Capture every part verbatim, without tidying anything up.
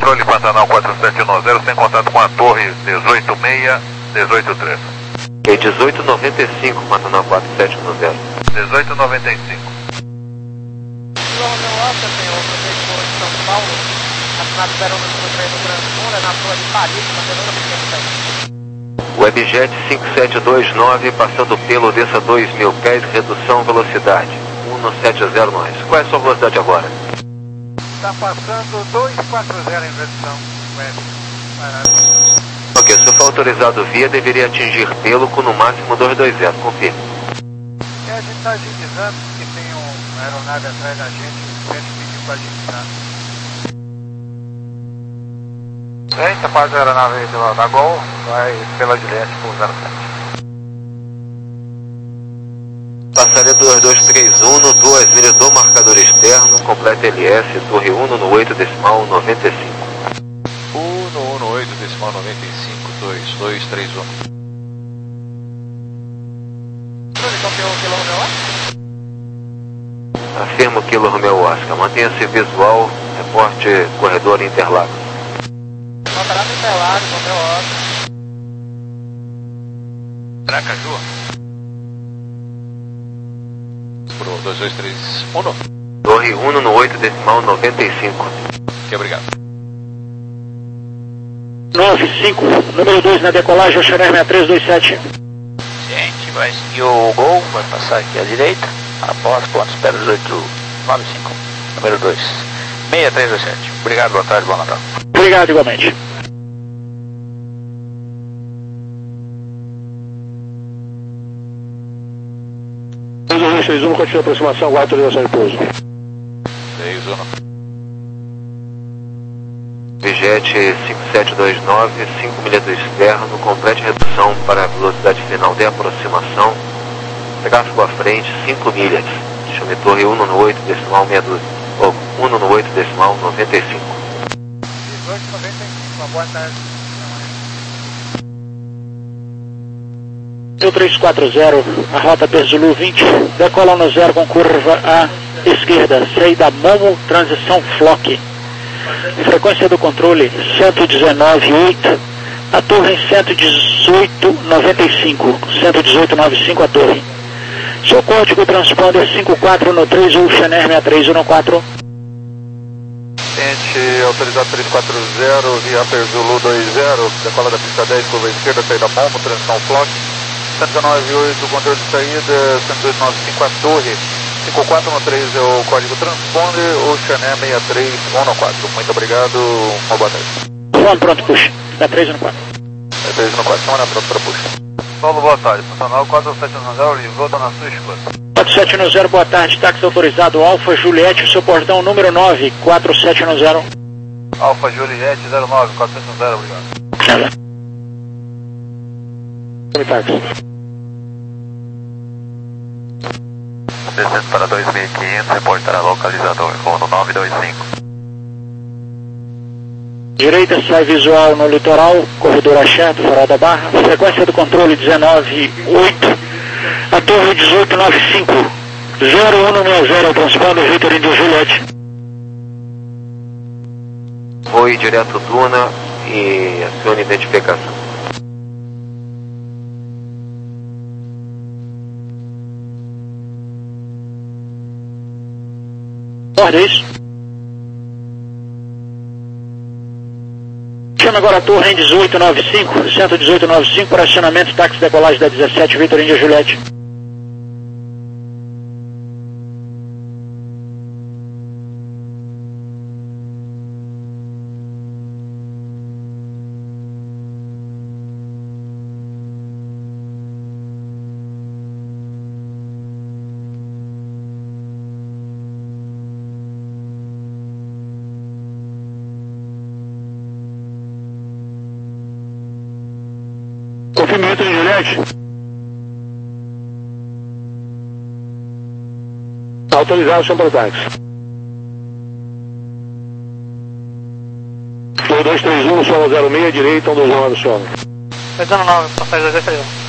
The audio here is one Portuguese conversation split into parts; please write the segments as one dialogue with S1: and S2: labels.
S1: Controle Pantanal quatro sete nove zero, sem contato com a torre dezoito seis, dezoito três.
S2: Ok, dezoito noventa e cinco, Pantanal quatro sete nove zero.
S1: dezoito noventa e cinco.
S3: Romeu Oscar, senhor, prefeitura de São Paulo, assinado zero um no três no Grande na rua de Paris, Mandelona Pequeno.
S2: Webjet cinco sete dois nove, passando pelo desça dois mil pés, redução velocidade um sete zero nós. Qual é a sua velocidade agora?
S3: Está passando duzentos e quarenta em redução, web.
S2: Ok, se for autorizado via, deveria atingir pelo com no máximo duzentos e vinte, confirme.
S3: É, a gente está agilizando, porque tem uma aeronave atrás da gente, o cliente pediu para agilizar. Eita, faz a aeronave da, da Gol, vai pela Juliette por zero sete.
S2: Passaria dois dois três um no duas milhas do marcador externo, completa L S, torre um no oito decimal noventa e cinco.
S1: um no um no oito decimal noventa e cinco, dois dois três um.
S2: Afirmo Kilo Romeo Oscar, mantenha-se visual, reporte corredor Interlagos.
S3: Montará no Interlagos, Romeu Oscar.
S1: Tracaju. Pro dois dois três um.
S2: Torre um no oito decimal noventa e cinco.
S1: Ok, obrigado.
S4: nove cinco, número dois na decolagem, Oceaner seis três dois sete.
S5: Gente, vai seguir o Gol, vai passar aqui à direita, após ponto, espera dezoito nove cinco, número dois, seis três dois sete. Obrigado, boa tarde, bom Natal.
S4: Obrigado, igualmente. dois dois três um, continua a aproximação, aguarda autorização de pouso.
S1: três um.
S2: Webjet cinco sete dois nove, cinco milhas do externo, complete redução para a velocidade final de aproximação. Tráfego à frente, cinco milhas. Chame torre um no oito decimal meia dúzia. Ou um no oito decimal noventa e cinco.
S3: dezoito noventa e cinco, uma boa tarde.
S4: mil trezentos e quarenta, a rota Perzulu vinte, decola no zero com curva à esquerda, saída Momo, transição Flock. Frequência do controle cento e dezenove vírgula oito, a torre em cento e dezoito vírgula noventa e cinco, cento e dezoito vírgula noventa e cinco a torre. Seu código transponder cinco quatro no três, Oceaner seis três um quatro.
S1: Cliente autorizado três quatro zero, via Perzulu dois zero, decola da pista dez, curva esquerda, saída Momo, transição Flock. cento e dezenove vírgula oito, controle de saída, cento e dois vírgula noventa e cinco a torre. cinco quatro no três é o código transponder, Oceaner seis três um quatro. Muito obrigado, uma boa tarde.
S4: Vamos pronto, puxa. seis três um quatro.
S1: seis três um quatro, semana pronto para puxa. Paulo, boa tarde. Pantanal quatro sete um zero, livrou, tá na sua escuta.
S4: quatro sete um zero, boa tarde, táxi autorizado Alfa Juliette, seu portão número nove, quatro sete um zero.
S1: Alfa Juliette zero nove, quatro sete um zero, obrigado.
S4: Nada. Táxi.
S1: Descendo para dois mil e quinhentos, reportar localizador, rondo nove dois cinco.
S4: Direita, sai visual no litoral, corredor aberto, farol da Barra, frequência do controle dezenove oito, a torre dezoito nove cinco, zero um seis zero, transponder Vitor Indio Juliette.
S2: Foi direto Duna e acione identificação.
S4: Ordem, é isso? Chama agora a torre em dezoito nove cinco, cento e dezoito nove cinco, para acionamento, táxi decolagem da dezessete, Vitor India Juliette. Confirme Vitor India Juliette. Autorizado, chama para o táxi. dois dois três um, solo zero seis, direita, um dois nove, solo.
S3: dois nove, passagem dois dois três um.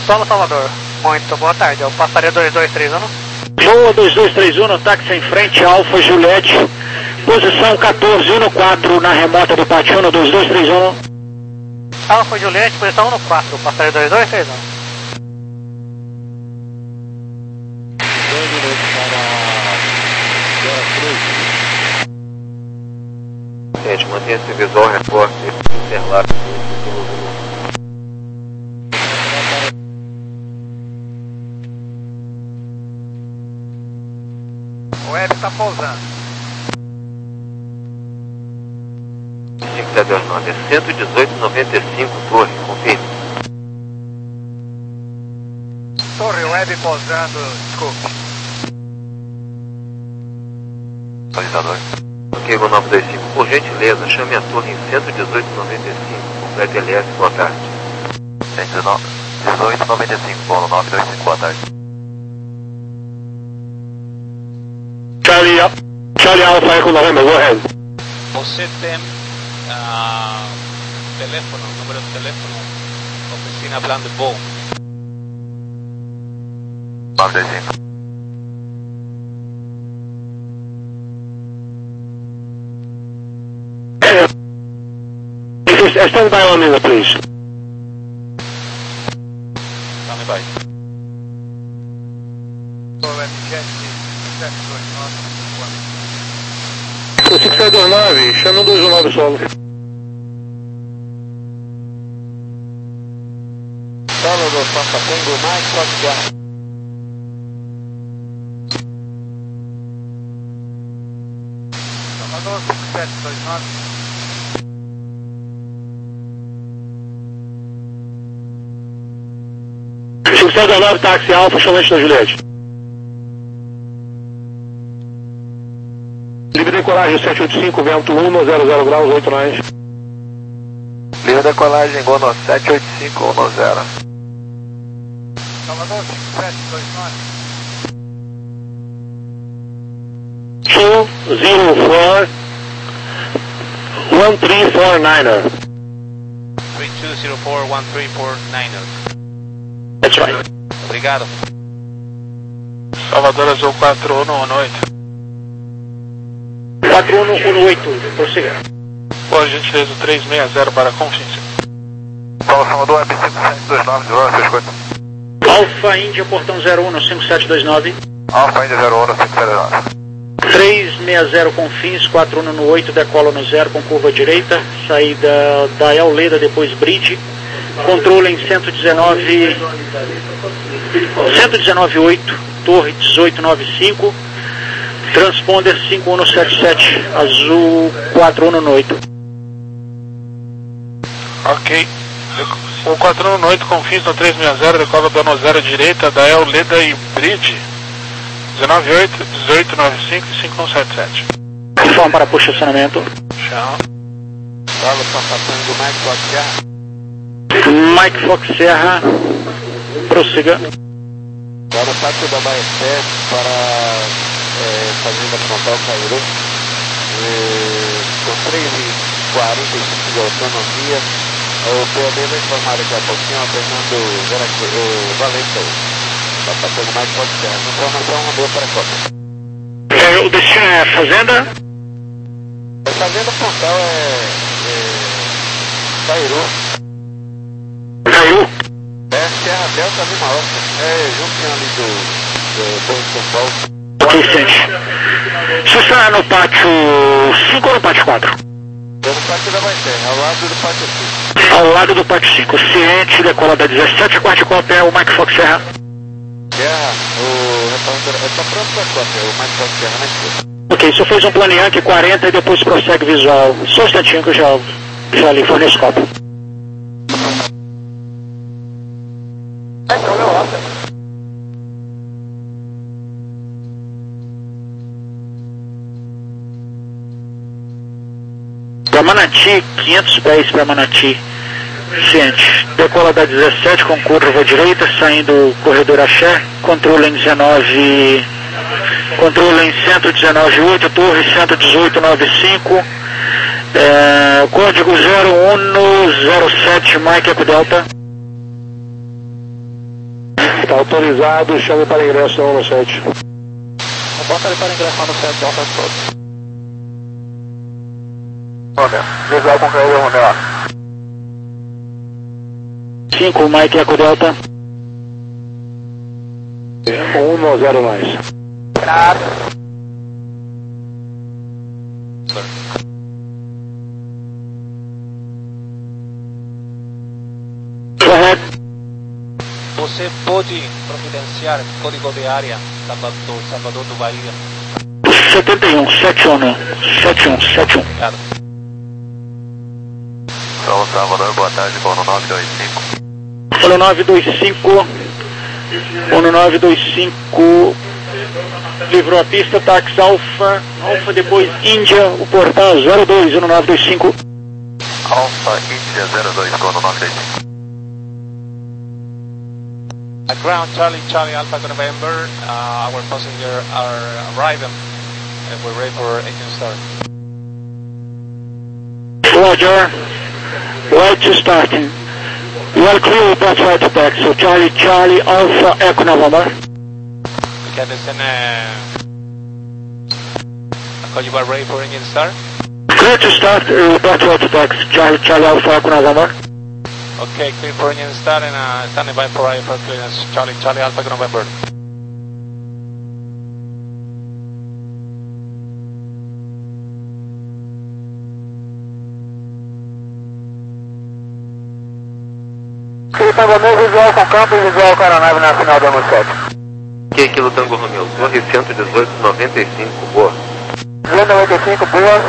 S3: Solo Salvador. Muito boa tarde, é o passaria dois dois três um.
S4: Voa dois dois três um, táxi em frente, Alfa Juliette. Posição quatorze, um no quatro, na remota do Pátio no dois dois três um.
S3: Alfa Juliette, posição um no quatro, passaria dois dois três um.
S2: dois minutos para Gente, mantenha esse visual repórter interlado pelo volume.
S3: O Web está pousando.
S2: cinco sete dois nove, é cento e dezoito e noventa e cinco, torre, confirme.
S3: Torre Web pousando, desculpe.
S2: Atualizador. Ok, Gol nove dois cinco, por gentileza, chame a torre em cento e dezoito e noventa e cinco, complete L S, boa tarde. cento e dezoito e noventa e cinco, Gol nove dois cinco, boa tarde.
S6: Charlie, Charlie Alpha Echo November, go ahead.
S5: Você tem uh, teléfono, número de teléfono, oficina plan de voo.
S2: nove dois cinco.
S6: Stand by one minute, please.
S5: Stand by.
S6: cinco sete dois nove, chama um dois um nove solo.
S2: Solo do Papa Tango, mais quatro.
S3: Salvador cinco sete dois nove.
S6: cinco sete dois nove, táxi Alfa, chamante da Juliette. Livre decolagem sete oito cinco, vento um, zero zero graus, oito nós.
S2: Livre decolagem, Gol sete oito cinco, um zero.
S3: Salvador cinco sete dois nove.
S6: two zero four one three four niner.
S5: three two zero four one three four nine.
S6: That's right.
S5: Obrigado.
S1: Salvador Azul quatro um um oito.
S4: quatro um um oito, prossiga.
S1: Por gentileza, três seis zero para Confins.
S2: Fala, Salvador, Web cinco sete dois nove, de hora, seus coisas.
S4: Alfa Índia, portão zero um no cinco sete dois nove.
S2: Alfa Índia zero um no cinco sete dois nove.
S4: três seis zero com fins, quatro um no oito, decola no zero com curva direita, saída da Euleda, depois Bridge, controle em cento e dezenove, cento e dezenove oito, torre dezoito nove cinco, transponder cinco um no sete sete, azul quatro um no oito.
S1: Ok. O quatro um oito Confins no três seis zero, decola dano zero direita da Euleda e Bridge. dezenove oito, dezoito nove cinco e cinco um sete sete.
S4: Informe para posicionamento.
S1: Tchau.
S2: Fala, Papa Tango, mais quatro.
S4: Mike Fox Serra, prossiga.
S2: Para o pátio da Baesté, para é, Fazenda Frontal Cairo, é, com três e quarenta e cinco de autonomia. O P A B vai informar daqui a pouquinho, Fernando o Valente. Está passando mais pode ser. A informação mandou para a Copa.
S4: É, o destino é Fazenda?
S2: A Fazenda Frontal é, é Cairo.
S4: Caiu.
S2: É Serra Delta Lima Alta. É juntinho ali do, do Torre de São Paulo.
S4: Ok, Vicente. Você está no pátio cinco ou no pátio quatro?
S2: Estou no pátio da Baité, ao lado do pátio cinco.
S4: Ao lado do pátio cinco. Ciente, decola da dezessete, a quarta cópia é o Mike Fox Serra.
S2: Serra, o repórter está pronto para a cópia, o Mike Fox Serra na esquerda.
S4: Ok, só fez um plano Yankee quarenta e depois prossegue visual. Só um instantinho que eu já, já lhe forneço cópia. Para Manati, quinhentos pés para Manati, ciente. Decola da dezessete com curva direita, saindo corredor Axé, controle em dezenove, controle em cento e dezenove oito, torre cento e dezoito nove cinco, é, código zero um zero sete, Mike Eco Delta.
S6: Está autorizado, chame para ingresso no sete.
S5: Bota ele para ingressar no sete, Alfa Fox.
S1: Romeo, visual com caída, Romeo.
S4: cinco, Mike Eco Delta.
S6: um zero mais.
S3: Grado.
S4: Correto.
S7: Você pode providenciar código de área Salvador, Salvador do Bahia?
S4: setenta e um, sete um, sete um, sete um.
S7: Obrigado.
S2: São Salvador, boa tarde, Bono nove dois cinco.
S4: Polo nove dois cinco, Polo nove dois cinco, livrou a pista, táxi Alfa, Alfa depois Índia, o portal zero dois, um nove dois cinco.
S2: Alfa Índia zero dois, Bono nove dois cinco.
S7: At ground, Charlie, Charlie, Alpha November, uh, our passenger are arriving and we're ready for engine start.
S4: Roger, right to starting. You are clear with that right to taxi, so Charlie, Charlie, Alpha, Echo November.
S7: We can descend, uh, call you are ready for engine start.
S4: Clear to start, uh, that right to taxi, Charlie, Charlie, Alpha, Echo November.
S7: Okay, clear for engine start and uh, standing by for I F R clearance, Charlie, Charlie, Alpha November.
S1: Tango Romeo, visual com campo e visual com aeronave na final do ano sete.
S2: Que Kilo Tango Romeo, Torre cento e dezoito, noventa e cinco, boa.
S1: cento e noventa e cinco, boa.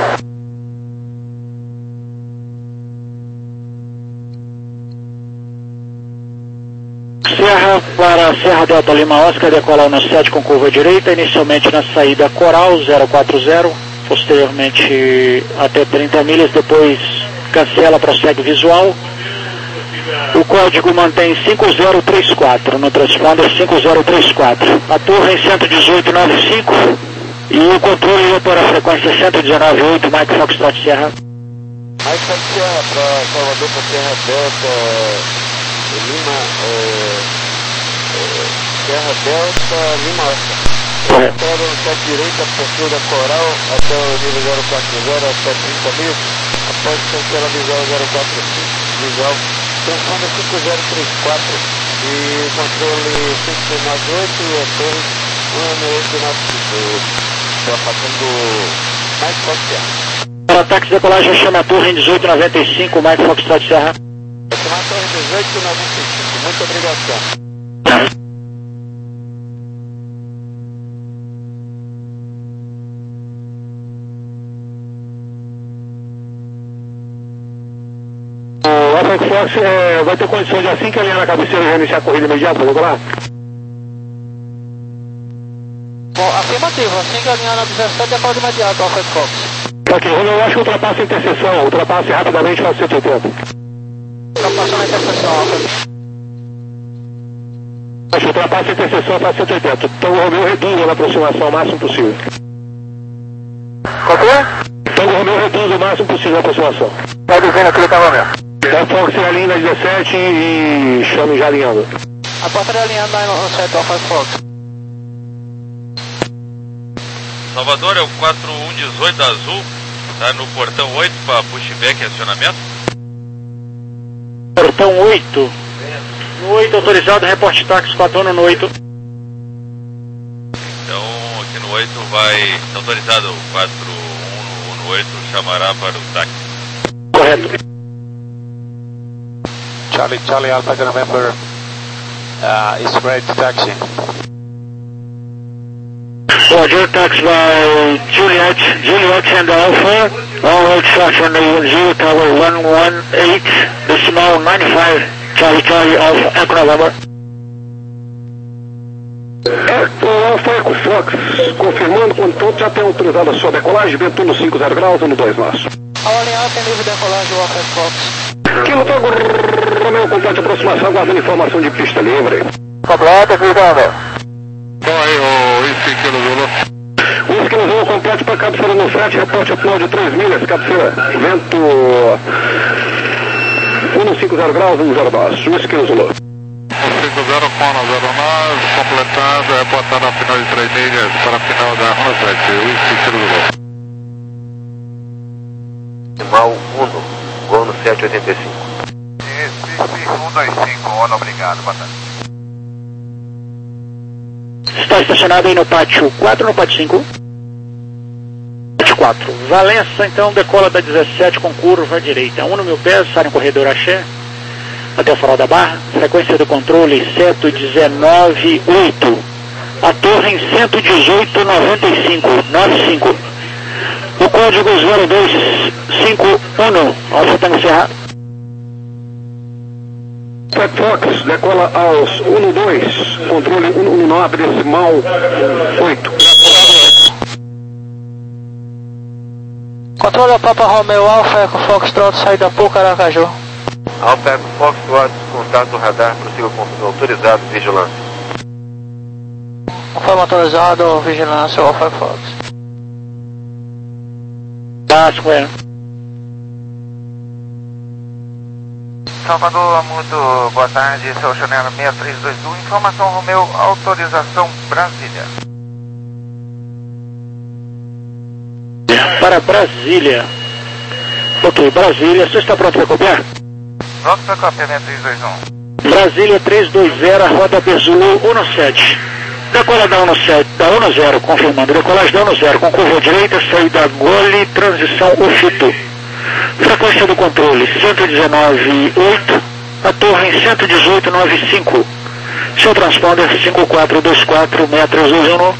S4: Serra para Serra Delta Lima Oscar, decolar no sete com curva direita, inicialmente na saída Coral zero quatro zero, posteriormente até trinta milhas, depois cancela, prossegue visual. O código mantém cinco zero três quatro, no transponder cinco zero três quatro. A torre em cento e dezoito noventa e cinco e o controle para a frequência cento e dezenove oito, Mike Foxtrot Serra.
S2: Mike Fox Serra para Salvador, para Serra Delta Lima, é, é, Serra Delta Lima Oscar.
S4: Correto.
S2: Espero no sete direita, perfil da Coral até o nível zero quatro zero, até trinta mil. Após cancela visual zero quatro cinco, visual transponder cinco zero três quatro e controle cinco nove oito e a torre um oito nove cinco. Estou passando Mike Fox Serra.
S4: Para ataque de decolagem, chame a torre em dezoito noventa e cinco, Mike Foxtrot Serra.
S2: Tomar torre dezoito noventa e cinco, muita obrigação.
S6: O Alpha Fox é, vai ter condições de assim que alinhar na cabeceira já iniciar a corrida imediata, vou lá?
S3: Bom, afirmativo, assim que alinhar na dezessete, decola de imediato, Alpha Fox.
S6: Ok, eu acho que ultrapassa a interseção, ultrapasse rapidamente para cento e oitenta.
S3: Ultrapassando a interseção, Alpha.
S6: Acho que ultrapassa a interseção para cento e oitenta. Então o Romeo reduz a aproximação o máximo possível.
S1: Qual que é?
S6: Então o Romeo reduz o máximo possível a aproximação.
S1: Vai dizendo aqui, tá, Romeo?
S6: Dá Fox em alinha na dezessete e chame já alinhando.
S3: A portaria alinhando lá no sete, Alpha Fox.
S8: Salvador é o quatro um dezoito azul, tá no portão oito para pushback e acionamento.
S4: Portão oito. No oito autorizado, reporte táxi quatro um no oito.
S8: Então aqui no oito vai, tá autorizado o quatro um no oito, chamará para o táxi.
S4: Correto.
S7: Charlie, Charlie, Alpha November, uh, is ready to taxi.
S4: Roger, taxi by Juliet, Juliet and Alpha, all right, shot on the zero tower one one eight, decimal ninety-five, Charlie, Charlie, Alpha, Echo November.
S6: É, Alpha Echo Fox, confirmando quando pronto já tem autorizado a sua decolagem, vento no cinco zero graus, no dois nós.
S3: Ao alinhar, tem livre decolagem, Alpha Fox.
S6: Kilo Tango Romeo, complete aproximação, guardando informação de pista livre.
S1: Completa, Felipe Romeo.
S6: Vai, o Whisky Kilo Zulu. Whisky Kilo Zulu, complete para cabeceira no frete, reporte atual de três milhas, cabeceira, vento um cinco zero graus, um zero dois, Whisky Kilo Zulu.
S1: cinco zero, Cono zero nove.
S6: completado, é botar na final de três milhas para a final da Rona sete, Whisky Kilo Zulu.
S2: Decimal Uno, gol no sete oitenta e cinco.
S1: Recife um dois cinco, Ono, obrigado, boa tarde.
S4: Está estacionado aí no pátio quatro, no pátio cinco. Pátio quatro. Valença, então, decola da dezessete com curva à direita. um mil pés, sai no corredor Axé, até o farol da Barra. Frequência do controle cento e dezenove ponto oito. A torre em cento e dezoito ponto noventa e cinco. noventa e cinco. O código zero dois cinco um. Alfa Tango Serra.
S6: Fat Fox, decola aos um dois, controle um um nove, decimal oito.
S3: Controle Papa Romeo Alfa, Eco Foxtrot, saída Pouca, Aracaju.
S2: Alfa Eco Foxtrot, contato radar, prossiga com autorizado, vigilância.
S3: Conforme autorizado, vigilância, Alfa Fox.
S4: Tá, Square.
S1: Salvador, muito boa tarde, seu Chanel seis três dois um, informação Romeu, autorização Brasília.
S4: Para Brasília. Ok, Brasília, você está pronto para copiar?
S1: Pronto para copiar, seis três dois um.
S4: Brasília três dois zero, roda Bezulu um sete. Decola da um sete, da um zero, confirmando. Decolagem da um zero, com curva à direita, saída Gole, transição Ufito. Frequência do controle cento e dezenove ponto oito, a torre em cento e dezoito ponto noventa e cinco. Seu transponder cinco quatro dois quatro seis três dois um.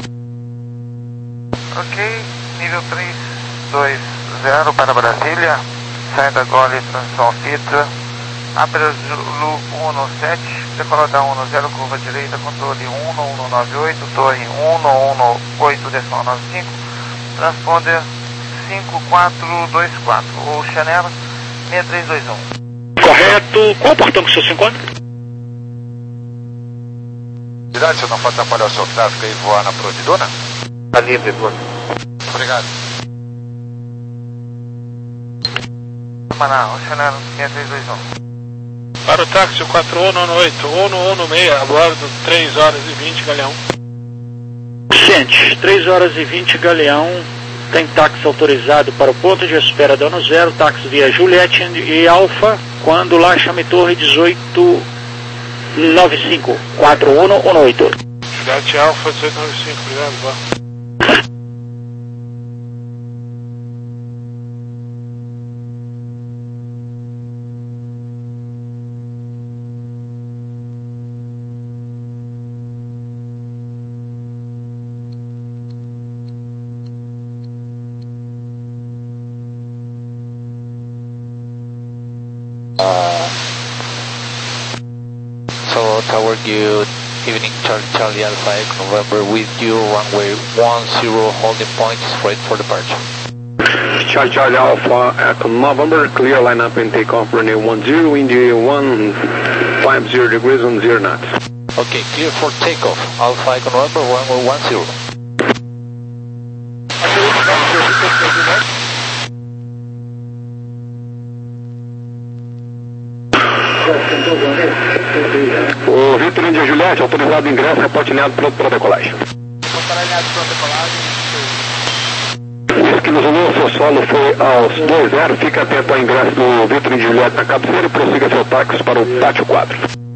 S1: Ok, nível três dois zero para Brasília, saída Gole, transição Fita, Abra Zulu um sete, decola da um zero, curva direita, controle um um nove oito, torre um um oito decimal noventa e cinco, transponder cinco quatro dois quatro, ou Chanel seis três dois um.
S4: Correto. Qual portão que você se encontra?
S1: Cuidado, se eu não for atrapalhar o seu tráfego e voar na proa de Duna?
S2: Tá livre, Duna.
S1: Obrigado. Manaus, Chanel seis três dois um.
S7: Para o táxi quatro um nove oito, um um seis, a bordo três horas e vinte, Galeão.
S4: Ciente, três horas e vinte, Galeão. Tem táxi autorizado para o ponto de espera da um zero, táxi via Juliette e Alfa, quando lá chame Torre dezoito noventa e cinco, quatro um um oito.
S7: Juliette Alfa dezoito noventa e cinco, obrigado, boa.
S5: So Tower Good evening, Charlie Charlie Alpha Echo November with you, runway one zero, holding point, straight for departure.
S6: Charlie Charlie Alpha Echo November, clear lineup and takeoff, runway one zero, India one five zero degrees on zero knots.
S5: Okay, clear for takeoff, Alpha Echo November, runway one zero.
S6: O Vitor Índia Juliette, autorizado o ingresso, reporte alinhado pronto para decolagem.
S3: Para alinhado para decolagem.
S6: Whisky no Zulu, seu solo foi aos dois zero, fica atento ao ingresso do Vitor Índia Juliette na cabeceira e prossiga seu táxi para o pátio quatro.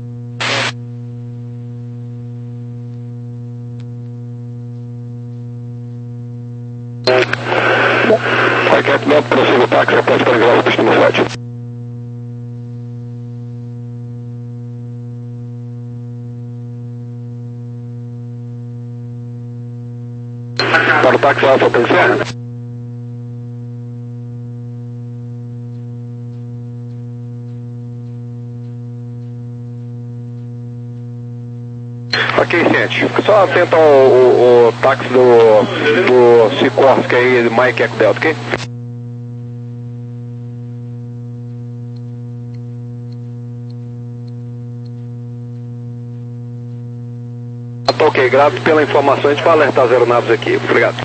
S6: Vai quieto, não, prossiga o táxi, reporte para ingresso, destino sete. Para o táxi Alfa Tango Serra. Ok, gente. Só atenta ao, ao, ao táxi do, do Sikorsky aí, Mike Eco Delta, ok? Ok, grato pela informação, a gente vai alertar as aeronaves aqui. Obrigado.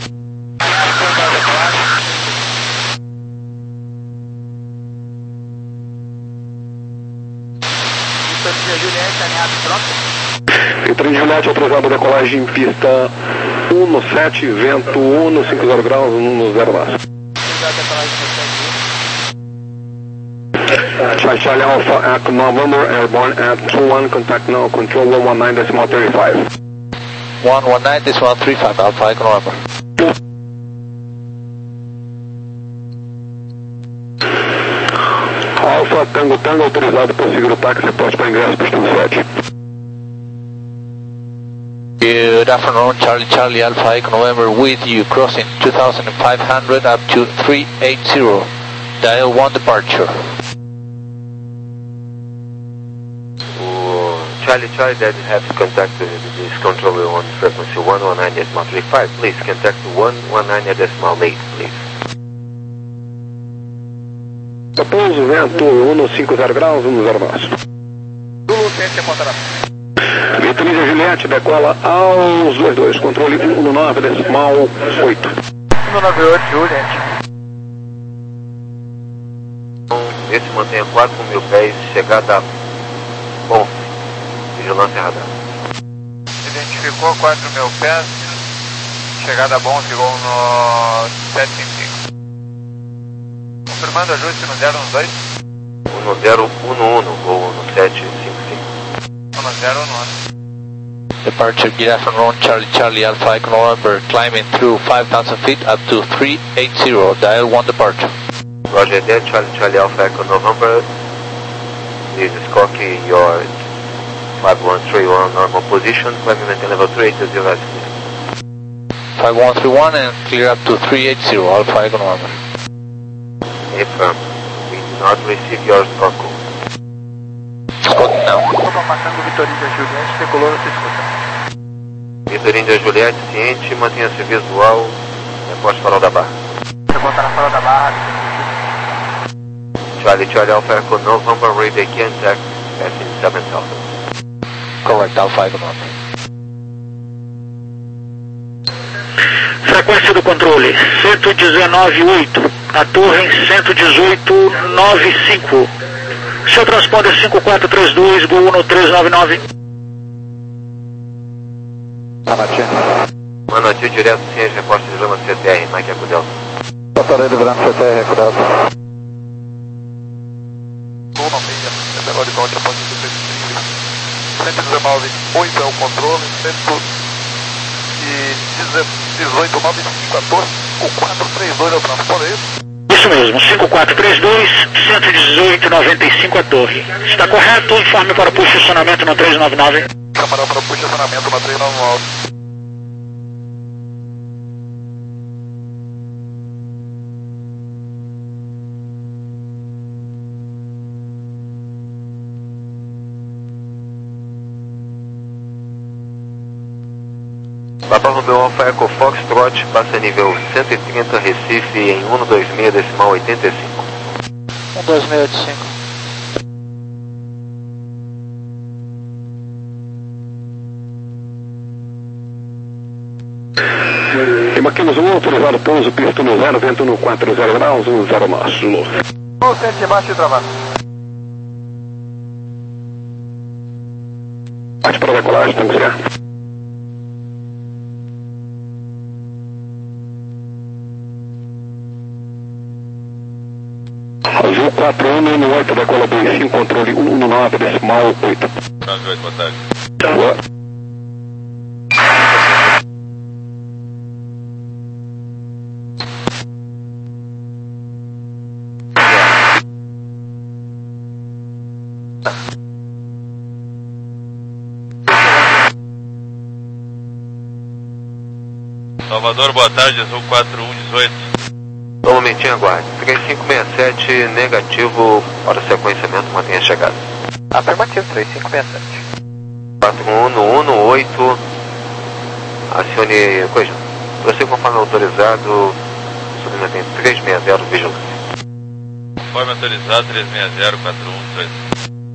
S6: Vitor de Juliette, alinhado, pronto? Vitor de Juliette, autorizado a decolagem em pista um no sete, vento um no cinquenta graus, um no zero máximo. Charlie Charlie Alpha, Echo November, airborne at two one, contact now, control one one nine decimal thirty-five.
S5: one one nine decimal thirty-five, Alpha Echo November.
S6: Alpha Tango Tango, autorizado para seguir o táxi, reporte para ingresso, pista sete.
S5: Good afternoon, Charlie Charlie Alpha Echo November with you, crossing two thousand five hundred up to three eighty, dial one departure.
S2: Charlie Charlie that has contacted this controller on frequency one one nine decimal thirty-five. Please contact one one nine decimal eight, please.
S6: Pouso, vento um no cinquenta graus, um no zero máximo.
S3: Zulu, ciência, ponta
S6: Vitorino Juliette, decola aos dois dois, controle um no nove decimal oito.
S3: um no nove oito, Juliette.
S2: Esse mantenha quatro mil pés, chegada a bom. Vigilância radar.
S1: Identificou quatro mil pés, chegada bom, ficou no sete cinco cinco. Confirmando ajuste no zero um dois.
S2: um no zero um um, ou no sete cinco cinco.
S1: um no zero um um.
S5: Departure, good afternoon, Charlie Charlie Alpha Echo November, climbing through five thousand feet up to three eighty, dial one departure.
S2: Roger that, Charlie Charlie Alpha Echo November, please scocky your five one three one normal position, climbing maintain level three eighty as clear.
S5: five one three one and clear up to three eighty, Alpha Echo November.
S2: Affirm, we do not receive your score code.
S5: Scott now.
S3: Estou passando Vitorino da Juliette, decolou, você escuta.
S2: Vitorino da Juliette, ciente, mantenha-se visual, reporte farol da barra.
S3: Você botar na fala da barra.
S2: Charlie Charlie Alpha Echo November, radar contact, passing seven thousand.
S5: Correct, Alpha Echo November.
S4: Frequência do controle cento e dezenove ponto oito, a torre em cento e dezoito ponto noventa e cinco. Seu transponder cinco quatro três dois, Gol um três nove nove.
S2: Manatil direto, sim, reporte de Lama C T R, Mike Eco Delta.
S6: Passarei de branco C T R, Eco Delta.
S1: Gol na meia, é menor de norte, após cento e dezenove ponto oito é o controle, cento e dezoito ponto nove cinco a torre, o quatro três dois é o transporte, é isso?
S4: Isso mesmo, cinco quatro três dois, cento e dezoito ponto noventa e cinco a torre. Está correto? Informe para o posicionamento no três nove nove.
S1: Camarão para posicionamento na três nove nove.
S2: Papa Romeo Alpha Echo Foxtrot, passa nível cento e trinta, Recife em um dois seis decimal oitenta e cinco.
S5: um dois seis oito cinco.
S6: Maquinos um, autorizado pouso, pista no zero, vento no quatro zero graus, um zero máximo.
S3: Gol, sente baixo e travado.
S6: Parte para a decolagem, tango certo. Azul quatro um no oito, decola dois cinco, controle um no nove decimal oito.
S8: oito, boa tarde.
S6: Boa.
S8: Salvador, boa tarde, Azul quatro um dezoito.
S2: Um momentinho, aguarde. três cinco seis sete, negativo para o sequenciamento, mantenha a chegada.
S3: Afirmativo, três cinco seis sete.
S2: quatro um no um no oito, acione coisa. Você conforme autorizado, submetente três seis zero, vigilância.
S8: Conforme autorizado, três seis zero quatro um dezoito.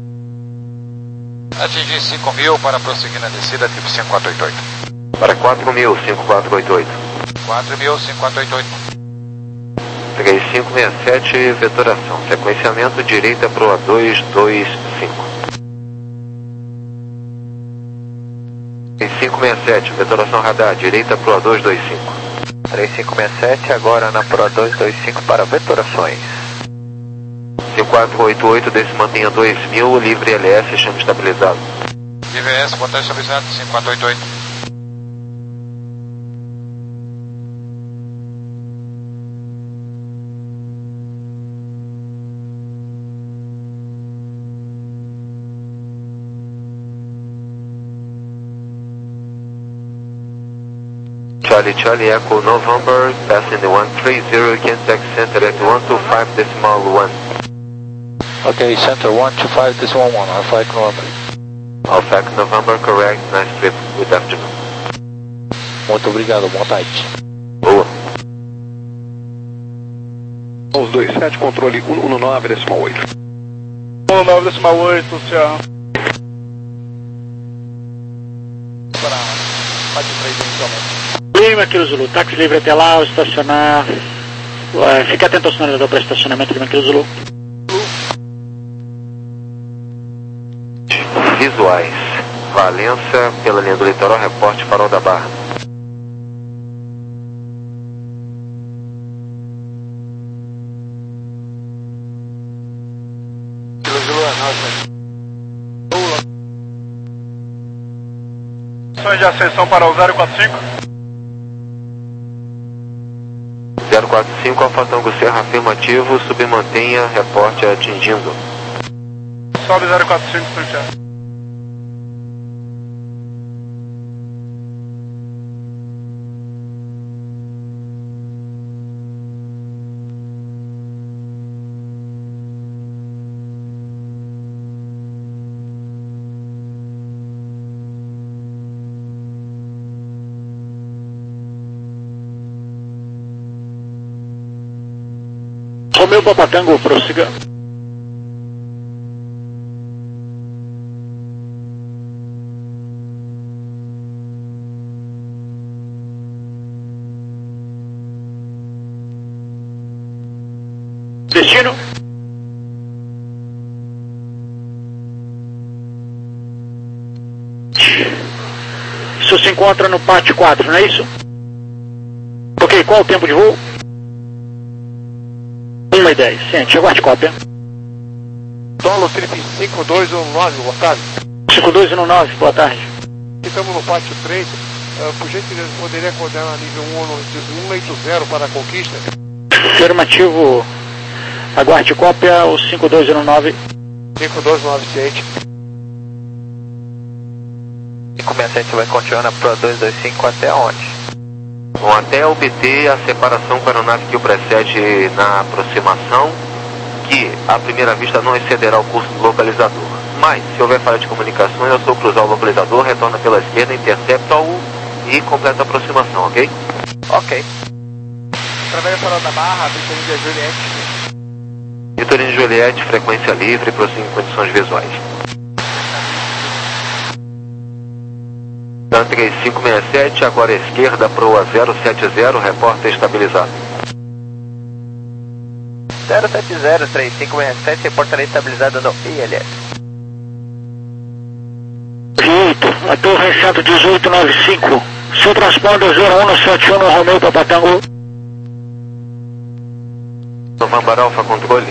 S9: Atingir cinco mil para prosseguir na descida, tipo cinco quatro oito oito.
S2: Para quatro mil, cinco quatro oito oito.
S9: quatro mil, cinco quatro oito oito.
S2: três cinco seis sete, vetoração. Sequenciamento direita para o A dois dois cinco. três cinco seis sete, detonação radar, direita Pro dois dois cinco.
S5: três cinco seis sete, agora na Pro dois dois cinco para vetorações.
S2: cinco quatro oito oito, desse mantenha dois mil, livre L S, chame estabilizado.
S9: I V S, botão estabilizado, cinco quatro oito oito.
S2: Charlie Charlie Echo November, passing the one three zero, contact center at one two five decimal one.
S5: Ok, center one two five decimal one, Alpha November.
S2: Alpha November, correct, nice trip, good afternoon.
S5: Muito obrigado, boa tarde.
S2: Boa.
S6: Os dois sete, controle um um nove decimal oito.
S1: um nove decimal oito, tchau.
S7: Para quatro três inicialmente.
S4: Lima, Kilo Zulu, táxi livre até lá, ao estacionar. Uh, fica atento ao sinalizador para estacionamento, Lima, Kilo Zulu.
S2: Visuais. Valença, pela linha do litoral, reporte Farol da Barra.
S7: Kilo Zulu é nossa.
S1: Sonho de ascensão para o zero quatro cinco.
S2: zero quatro cinco, Alfa Tango Serra, afirmativo, submantenha, reporte atingindo.
S1: Sobe zero quatro cinco, tchau.
S4: Romeu Papa Tango, prossiga. Destino. Isso se encontra no pátio quatro, não é isso? Ok, qual o tempo de voo? um e dez, sente, aguarde cópia.
S7: Dolo Felipe cinco dois um nove, boa tarde.
S4: cinco dois um nove, boa tarde.
S7: Estamos no pátio três, uh, por gentileza, poderia coordenar nível um oito zero para a conquista?
S4: Afirmativo, aguarde cópia, o cinco dois um nove.
S7: cinco dois nove sete.
S5: cinco seis sete vai continuar na Pro dois dois cinco até onde?
S2: Bom, até obter a separação com a aeronave que o precede na aproximação, que à primeira vista não excederá o curso do localizador. Mas, se houver falha de comunicação, eu sou cruzar o localizador, retorna pela esquerda, intercepta-o e completa a aproximação, ok?
S5: Ok.
S7: Através da Farol da Barra, Vitorino Juliette.
S2: Vitorino Juliette, frequência livre, prossiga em condições visuais. Dan três cinco seis sete, agora à esquerda, Proa zero sete zero, repórter estabilizado.
S5: zero sete zero, três cinco seis sete, reportaria estabilizada no I L S.
S4: oito, a torre cento e dezoito noventa e cinco. Seu transponder zero um sete um no Romeu Papa Tango.
S2: November Alpha, controle.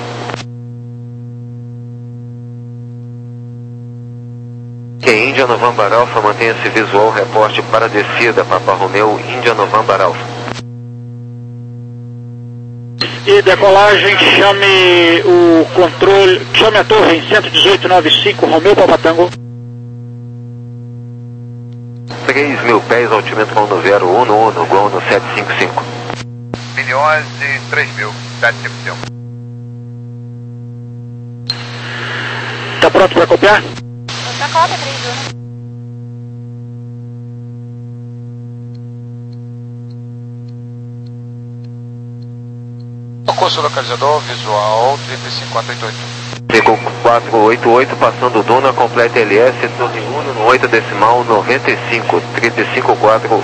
S2: Que Índia November Alpha, mantenha-se visual, reporte para descida, Papa Romeu, Índia November Alpha.
S4: E decolagem, chame o controle, chame a torre em cento e dezoito noventa e cinco, Romeu Papa Tango.
S2: três mil pés, altímetro um zero um um, Gol no sete cinco cinco.
S9: Milhões e três mil, sete cinco cinco.
S4: Tá pronto para copiar?
S3: Tá cópia, três um.
S9: Curso localizador visual trinta e cinco quatro oito oito.
S2: cinco quatro oito oito, passando Duna, completa L S, torre um no oito decimal noventa e cinco, trinta e cinco quatro